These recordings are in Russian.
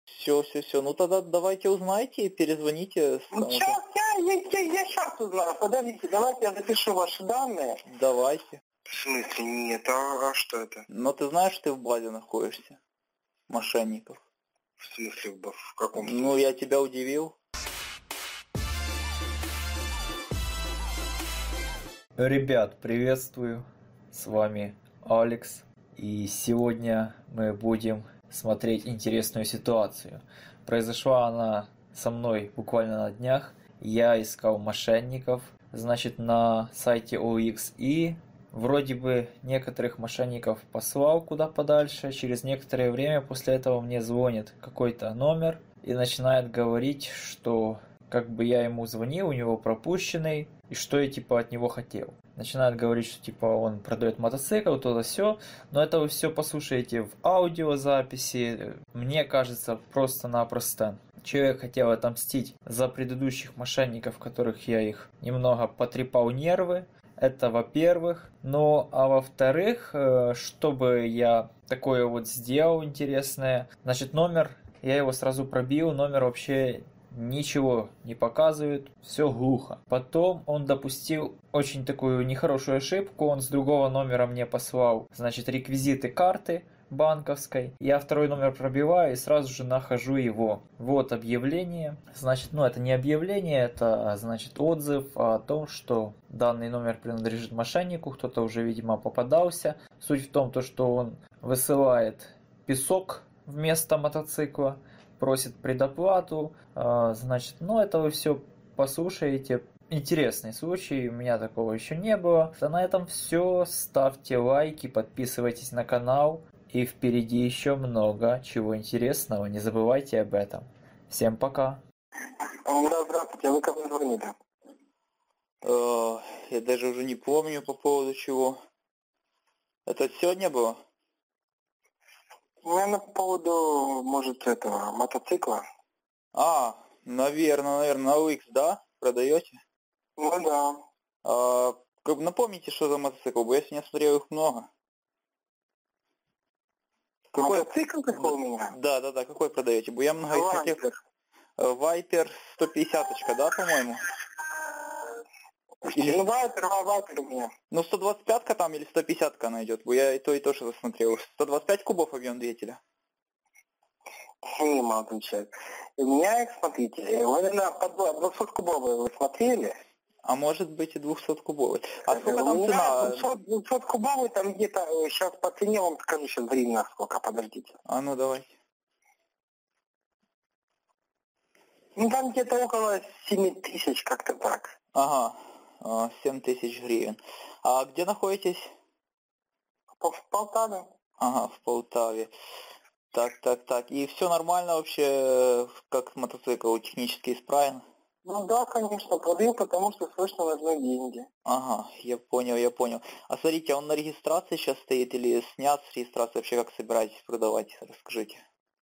Все. Ну тогда давайте узнаете и перезвоните. Сейчас, я сейчас узнаю. Подождите, давайте я запишу ваши данные. Давайте. В смысле нет? А что это? Но ты знаешь, что ты в базе находишься? Мошенников. В смысле, в каком смысле? Ну, я тебя удивил. Ребят, приветствую, с вами Алекс, и сегодня мы будем смотреть интересную ситуацию. Произошла она со мной буквально на днях. Я искал мошенников, значит, на сайте OLX, и вроде бы некоторых мошенников послал куда подальше. Через некоторое время после этого мне звонит какой-то номер и начинает говорить, что как бы я ему звонил, у него пропущенный, и что я типа от него хотел. Начинает говорить, что типа он продает мотоцикл, то-то все, но это вы все послушаете в аудиозаписи. Мне кажется, просто-напросто человек хотел отомстить за предыдущих мошенников, которых я их немного потрепал нервы. Это во-первых. Ну, а во-вторых, чтобы я такое вот сделал интересное, значит, номер, я его сразу пробил, номер вообще ничего не показывает, все глухо. Потом он допустил очень такую нехорошую ошибку, он с другого номера мне послал, значит, реквизиты карты банковской. Я второй номер пробиваю и сразу же нахожу его. Вот объявление. Значит, ну это не объявление, это значит отзыв о том, что данный номер принадлежит мошеннику, кто-то уже, видимо, попадался. Суть в том, что он высылает песок вместо мотоцикла, просит предоплату, значит, ну это вы все послушаете. Интересный случай, у меня такого еще не было. А на этом все, ставьте лайки, подписывайтесь на канал, и впереди еще много чего интересного, не забывайте об этом. Всем пока. Да, здравствуйте, вы кому звонили? Я даже уже не помню по поводу чего. Это сегодня было? Наверное, по поводу, может, этого, мотоцикла. Наверное, на OLX, да? Продаете? Ну да. Напомните, что за мотоцикл, бо я сегодня смотрел их много. Мотоцикл какой у меня? Да, какой продаете? Бо я много их смотрел. Вайпер 150-очка, да, по-моему? Ну, Вайпер у меня. Ну, 125-ка там или 150-ка она идет, бо я и то что смотрел. 125 кубов объем двигателя. Не могу отвечать. У меня их, смотрите, наверное, по 200-кубовые вы смотрели? А может быть и 200-кубовый. А сколько там цена? 200-кубовый там где-то, сейчас по цене вам скажу, сейчас временно сколько, подождите. А ну давайте. Ну там где-то около 7 тысяч, как-то так. Ага, 7 тысяч гривен. А где находитесь? В Полтаве. Ага, в Полтаве. Так. И все нормально вообще, как мотоцикл, технически исправен? Ну да, конечно, продаю, потому что срочно нужны деньги. Ага, я понял. А смотрите, он на регистрации сейчас стоит или снят с регистрации? Вообще как собираетесь продавать? Расскажите.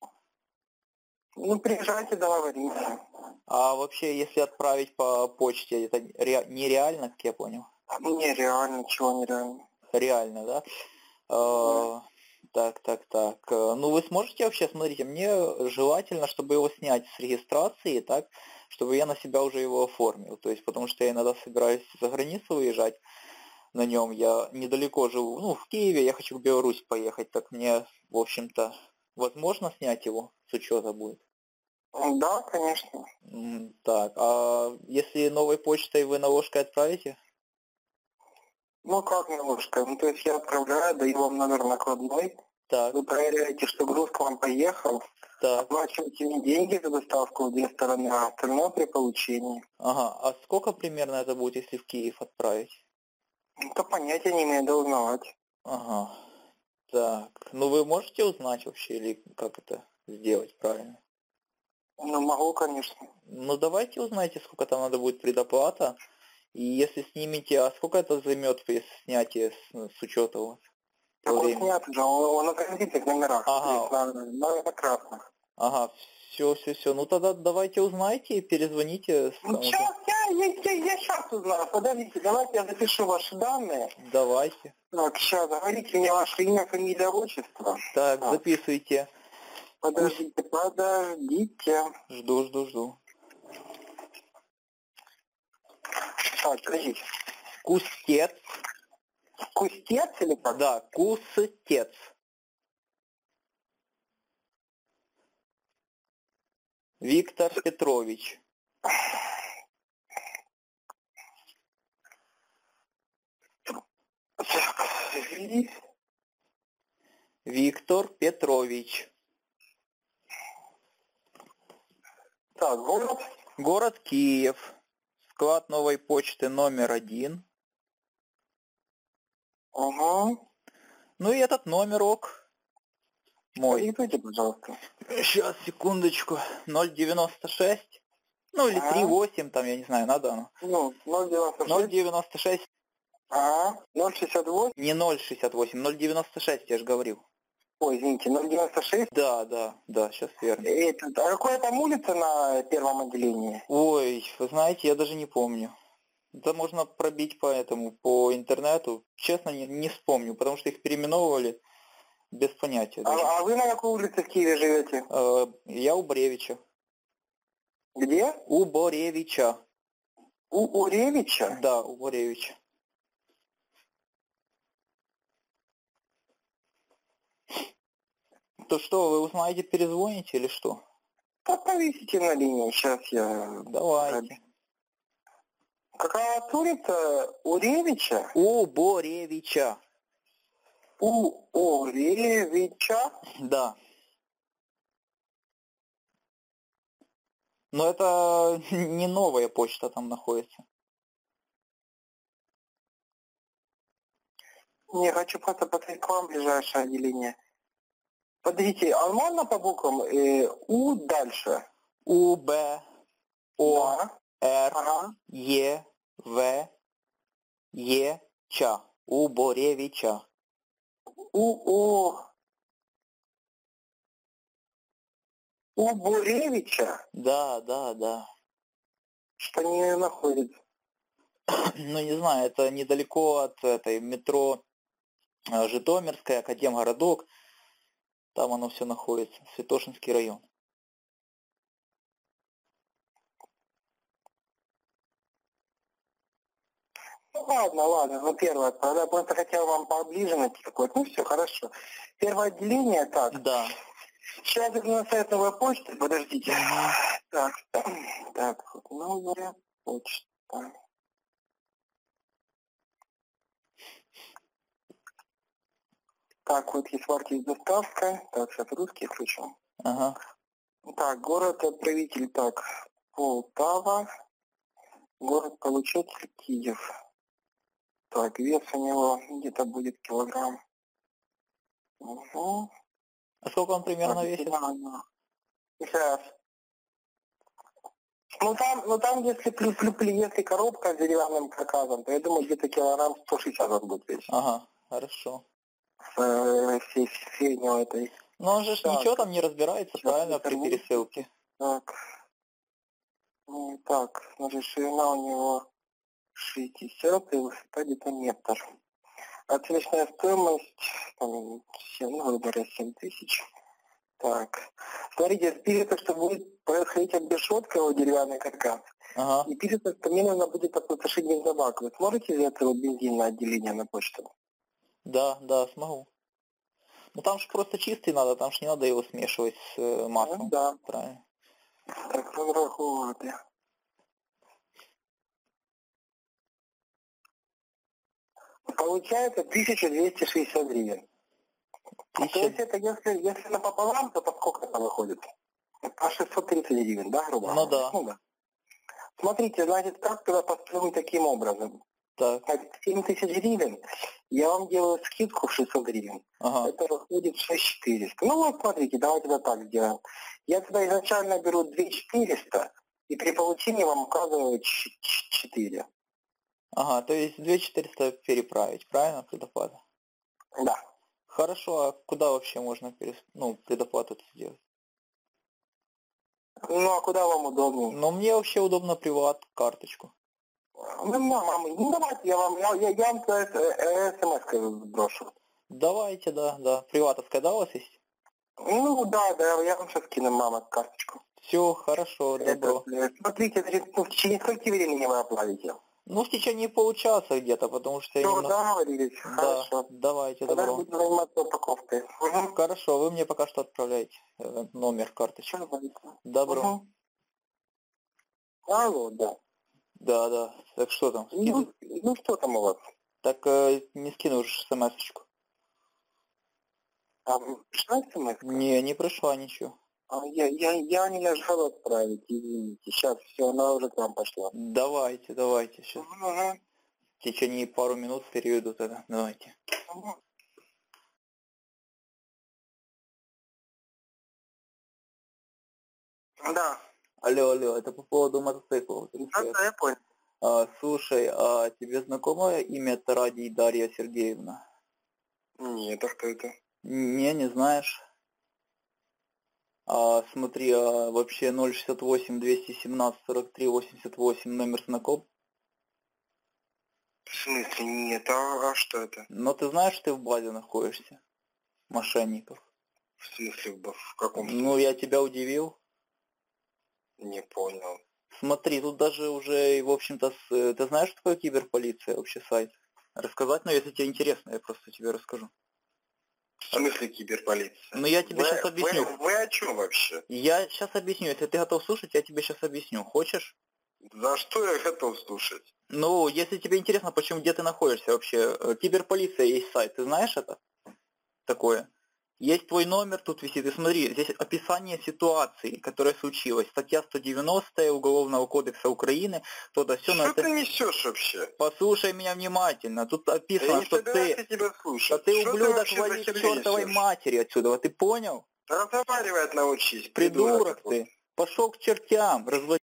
Ну, приезжайте, договоримся. А вообще, если отправить по почте, это нереально, как я понял? Нереально, чего нереально? Реально, да? Так. Ну, вы сможете вообще, смотрите, мне желательно, чтобы его снять с регистрации, так, чтобы я на себя уже его оформил. То есть, потому что я иногда собираюсь за границу выезжать на нем. Я недалеко живу, ну, в Киеве, я хочу в Беларусь поехать, так мне, в общем-то, возможно снять его с учета будет? Да, конечно. Так, а если новой почтой вы наложкой отправите? Ну как наложкой? Ну то есть я отправляю, даю вам номер накладной. Так. Вы проверяете, что груз к вам поехал. Так. Оплачиваете мне деньги за доставку в 2 стороны, а остальное при получении. Ага, а сколько примерно это будет, если в Киев отправить? Это понятия не имею, надо узнавать. Ага. Так, ну вы можете узнать вообще, или как это сделать правильно? Ну могу, конечно. Ну давайте узнайте, сколько там надо будет предоплата. И если снимете, а сколько это займет при снятии с учета у вас? Он снят уже, он на транзитных номерах, ага. на красных. Ага, все. Ну тогда давайте узнайте и перезвоните. Ну сейчас, я сейчас узнаю, подождите, давайте я запишу ваши данные. Давайте. Так, сейчас, говорите мне ваше имя, фамилия, отчество. Так, записывайте. Подождите. Жду. Так, подождите. Кустец. Кустец или как? Да, кустец. Виктор Петрович. Так, Виктор Петрович. так, город. Город Киев. Склад новой почты номер 1. Ага. Ну и этот номерок мой. Продиктуйте, пожалуйста. Сейчас, секундочку. 096. Ну или 38, там, я не знаю, надо оно. Ну, 096. 096. Ага. 068. Не 068, 096, я же говорил. Ой, извините, 096. Да, сейчас верно. А какая там улица на первом отделении? Ой, вы знаете, я даже не помню. Это можно пробить по интернету. Честно, не вспомню, потому что их переименовывали без понятия. А вы на какой улице в Киеве живете? Я у Боревича. Где? У Боревича. У Уревича? Да, у Боревича. То что, вы узнаете, перезвоните или что? Так повесите на линию, сейчас я... Давайте. Какая улица? Уревича? У Боревича. У Уревича? Да. Но это не новая почта там находится. Не, хочу просто посмотреть к вам ближайшее отделение. Подождите, а можно по буквам? У дальше. У, Б, О, Да. Р, Ага. Е, В, Е, Ча. У Боревича. У Буревича? Да. Что не находится. Ну, не знаю, это недалеко от этой метро Житомирская, Академгородок. Там оно все находится. Святошинский район. Ну ладно, ну первое, тогда просто хотел вам поближе найти какое-то. Ну все, хорошо. Первое отделение, так. Да. Сейчас иду на сайт новой почты, подождите. Так, вот новая почта. Так, вот есть варки с доставкой. Так, сейчас русский включу. Ага. Так, город отправитель, так, Полтава. Город получатель Киев. Так, вес у него где-то будет килограмм. Угу. А сколько он примерно весит? Сейчас. Ну там если если коробка с деревянным каркасом, то я думаю где-то килограмм 160 он будет весить. Ага, хорошо. Среднего этой. Но он же ж ничего там не разбирается, правильно, при пересылке. Так. Так, значит, ширина у него 60 и высота где-то метр. Оценочная стоимость, там, грубо говоря, 7 тысяч. Так. Смотрите, пишется, что будет происходить обрешетка его деревянный каркас. Ага. И пишется, что мне нужно будет опустошить бензобак. Вы сможете взять его бензин на отделение на почту? Да, смогу. Ну там же просто чистый надо, там же не надо его смешивать с маслом. Ну, да. Правильно. Так, розрахувати. Получается 1260 гривен. То есть это если напополам, то по сколько это выходит? По 630 гривен, да, грубо Ну говоря? да. Ну да. Смотрите, значит, как тогда построим таким образом? Так. 7 тысяч гривен, я вам делаю скидку в 600 гривен. Ага. Это выходит 6400. Ну вот, смотрите, давайте это так сделаем. Я тогда изначально беру 2400, и при получении вам указываю 4. Ага, то есть 2400 переправить, правильно, предоплата? Да. Хорошо, а куда вообще можно предоплату сделать? Ну, а куда вам удобнее? Ну, мне вообще удобно приват, карточку. Ну, давайте я вам смс-кой брошу. Давайте, да. Приватовская, да, у вас есть? Ну да, я вам сейчас кину, мама, карточку. Все, хорошо, добро. Смотрите, значит, в течение скольки времени вы оплатите? Ну, в течение получаса где-то, потому что я Все, немного... договорились, Да, хорошо. давайте, Тогда добро. буду заниматься упаковкой. Угу. Хорошо, вы мне пока что отправляете номер карточки. Добро. Угу. Алло, да. Да. Так что там? Ну что там у вас? Так не скину уже смс-очку. А пришла смс? Не пришла ничего. Я не нажал отправить, извините. Сейчас все, она уже к вам пошла. Давайте, сейчас. Угу. В течение пару минут переведу тогда. Давайте. Угу. Да. Алло, это по поводу мотоциклов. Да, я понял. Слушай, а тебе знакомо имя Тарадий Дарья Сергеевна? Нет, а кто это? Не знаешь? Смотри, вообще 068 217 43 88 номер знаком? В смысле нет, а что это? Но ты знаешь, что ты в базе находишься? Мошенников. В смысле, в каком смысле? Ну, я тебя удивил. Не понял. Смотри, тут даже уже, в общем-то, ты знаешь, что такое киберполиция, вообще сайт? Рассказать? Ну, если тебе интересно, я просто тебе расскажу. В смысле киберполиция? Ну, я тебе сейчас объясню. Вы о чем вообще? Я сейчас объясню. Если ты готов слушать, я тебе сейчас объясню. Хочешь? За что я готов слушать? Ну, если тебе интересно, почему, где ты находишься вообще. Киберполиция есть сайт, ты знаешь это? Такое. Есть твой номер, тут висит, и смотри, здесь описание ситуации, которая случилась. Статья 190 Уголовного кодекса Украины, то-то все. Что ты несешь вообще? Послушай меня внимательно, тут описано, что ты... тебя слушать. Что ты ублюдок, вали к чертовой матери отсюда, ты понял? Разговаривать научись, Придурок ты. Пошел к чертям, разводить.